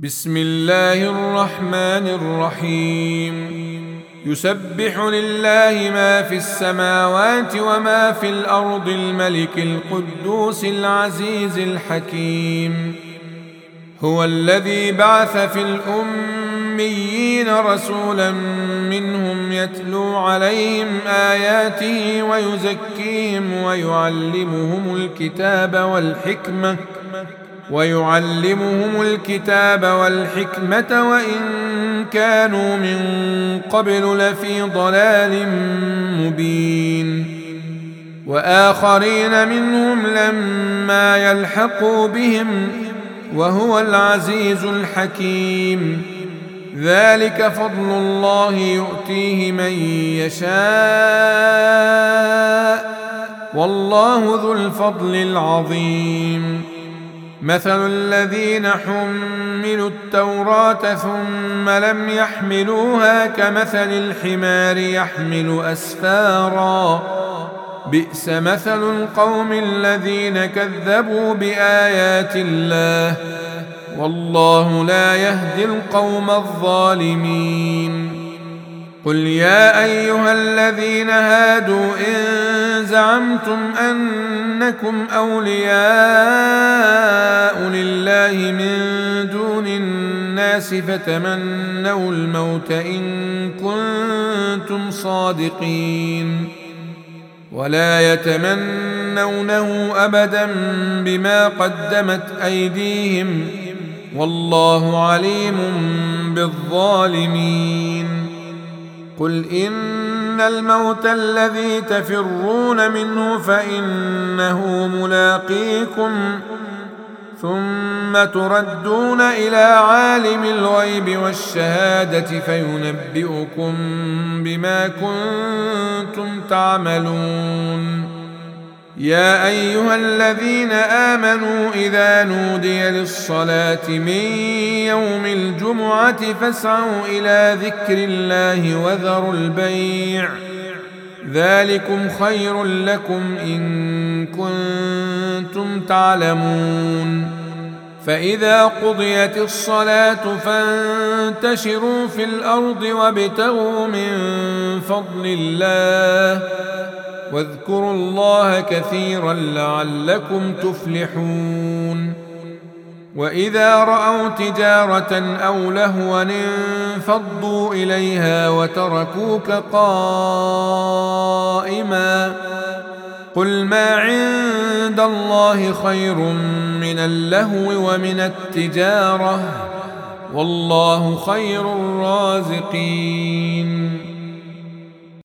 بسم الله الرحمن الرحيم يسبح لله ما في السماوات وما في الأرض الملك القدوس العزيز الحكيم هو الذي بعث في الأميين رسولا منهم يتلو عليهم آياته ويزكيهم ويعلمهم الكتاب والحكمة وإن كانوا من قبل لفي ضلال مبين وآخرين منهم لما يلحقوا بهم وهو العزيز الحكيم ذلك فضل الله يؤتيه من يشاء والله ذو الفضل العظيم مثل الذين حملوا التوراة ثم لم يحملوها كمثل الحمار يحمل أسفارا بئس مثل القوم الذين كذبوا بآيات الله والله لا يهدي القوم الظالمين قل يا أيها الذين هادوا إن زعمتم أنكم أولياء لله من دون الناس فتمنوا الموت إن كنتم صادقين ولا يتمنونه أبدا بما قدمت أيديهم والله عليم بالظالمين قل إن الموت الذي تفرون منه فإنه ملاقيكم ثم تردون إلى عالم الغيب والشهادة فينبئكم بما كنتم تعملون يا أيها الذين آمنوا إذا نودي للصلاة من يوم الجمعة فاسعوا إلى ذكر الله وذروا البيع ذلكم خير لكم إن كنتم تعلمون فإذا قضيت الصلاة فانتشروا في الأرض وابتغوا من فضل الله واذكروا الله كثيرا لعلكم تفلحون وإذا رأوا تجارة أو لهوا انفضوا إليها وتركوك قائما قل ما عند الله خير من اللهو ومن التجارة والله خير الرازقين